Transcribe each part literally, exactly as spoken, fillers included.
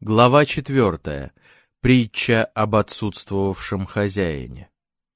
Глава четвертая. Притча об отсутствовавшем хозяине.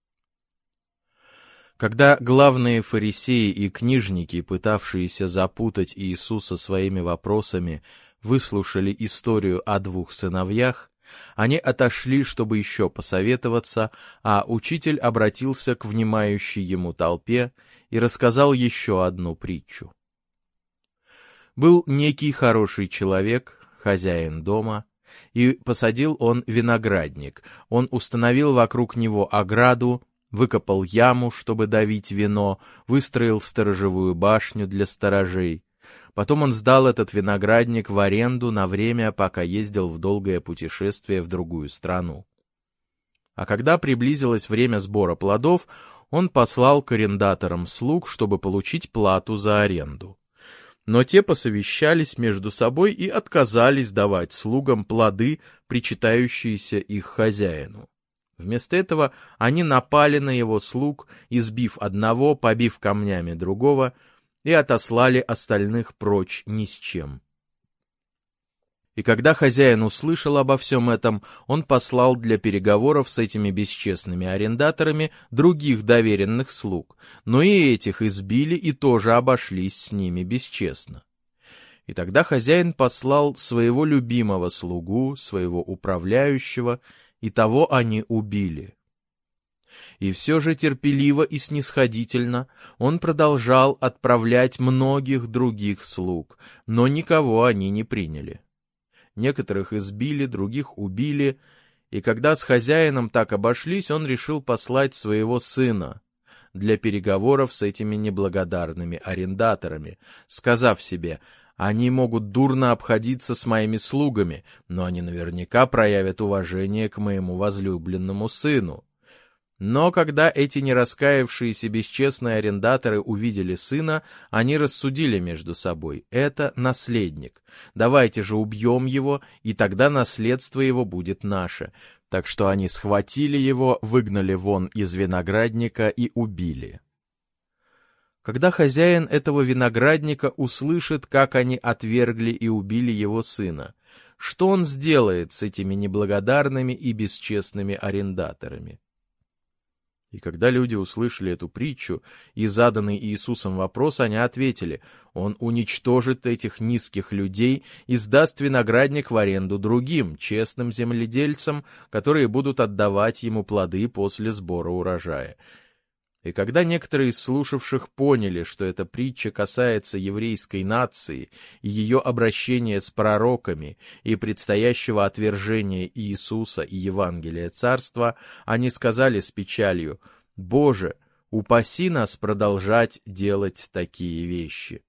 Когда главные фарисеи и книжники, пытавшиеся запутать Иисуса своими вопросами, выслушали историю о двух сыновьях, они отошли, чтобы еще посоветоваться, а учитель обратился к внимающей ему толпе и рассказал еще одну притчу. Был некий хороший человек, хозяин дома, и посадил он виноградник. Он установил вокруг него ограду, выкопал яму, чтобы давить вино, выстроил сторожевую башню для сторожей. Потом он сдал этот виноградник в аренду на время, пока ездил в долгое путешествие в другую страну. А когда приблизилось время сбора плодов, он послал к арендаторам слуг, чтобы получить плату за аренду. Но те посовещались между собой и отказались давать слугам плоды, причитающиеся их хозяину. Вместо этого они напали на его слуг, избив одного, побив камнями другого, и отослали остальных прочь ни с чем. И когда хозяин услышал обо всем этом, он послал для переговоров с этими бесчестными арендаторами других доверенных слуг, но и этих избили и тоже обошлись с ними бесчестно. И тогда хозяин послал своего любимого слугу, своего управляющего, и того они убили. И все же терпеливо и снисходительно он продолжал отправлять многих других слуг, но никого они не приняли. Некоторых избили, других убили, и когда с хозяином так обошлись, он решил послать своего сына для переговоров с этими неблагодарными арендаторами, сказав себе: «Они могут дурно обходиться с моими слугами, но они наверняка проявят уважение к моему возлюбленному сыну». Но когда эти нераскаявшиеся бесчестные арендаторы увидели сына, они рассудили между собой: это наследник, давайте же убьем его, и тогда наследство его будет наше. Так что они схватили его, выгнали вон из виноградника и убили. Когда хозяин этого виноградника услышит, как они отвергли и убили его сына, что он сделает с этими неблагодарными и бесчестными арендаторами? И когда люди услышали эту притчу и заданный Иисусом вопрос, они ответили: Он уничтожит этих низких людей и сдаст виноградник в аренду другим, честным земледельцам, которые будут отдавать ему плоды после сбора урожая. И когда некоторые из слушавших поняли, что эта притча касается еврейской нации и ее обращения с пророками и предстоящего отвержения Иисуса и Евангелия Царства, они сказали с печалью: «Боже, упаси нас продолжать делать такие вещи».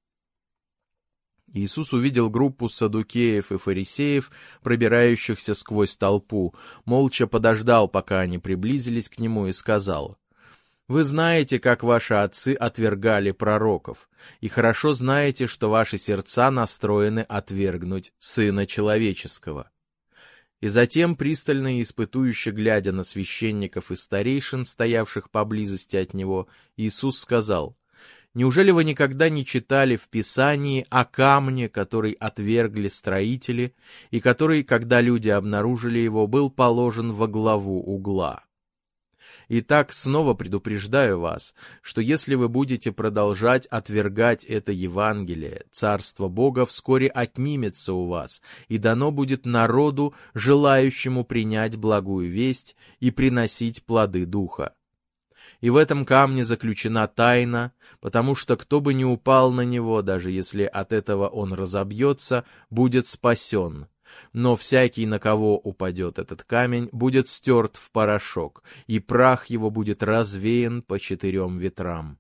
Иисус увидел группу саддукеев и фарисеев, пробирающихся сквозь толпу, молча подождал, пока они приблизились к нему, и сказал: «Вы знаете, как ваши отцы отвергали пророков, и хорошо знаете, что ваши сердца настроены отвергнуть Сына Человеческого». И затем, пристально и испытующе глядя на священников и старейшин, стоявших поблизости от него, Иисус сказал: «Неужели вы никогда не читали в Писании о камне, который отвергли строители, и который, когда люди обнаружили его, был положен во главу угла? Итак, снова предупреждаю вас, что если вы будете продолжать отвергать это Евангелие, Царство Бога вскоре отнимется у вас, и дано будет народу, желающему принять благую весть и приносить плоды Духа. И в этом камне заключена тайна, потому что кто бы ни упал на него, даже если от этого он разобьется, будет спасен. Но всякий, на кого упадет этот камень, будет стерт в порошок, и прах его будет развеян по четырем ветрам».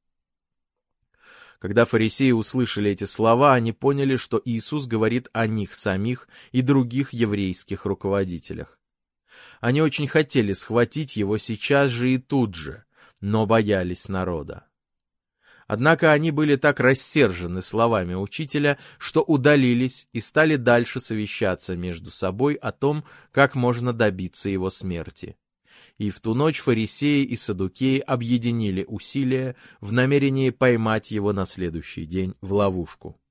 Когда фарисеи услышали эти слова, они поняли, что Иисус говорит о них самих и других еврейских руководителях. Они очень хотели схватить его сейчас же и тут же, но боялись народа. Однако они были так рассержены словами учителя, что удалились и стали дальше совещаться между собой о том, как можно добиться его смерти. И в ту ночь фарисеи и саддукеи объединили усилия в намерении поймать его на следующий день в ловушку.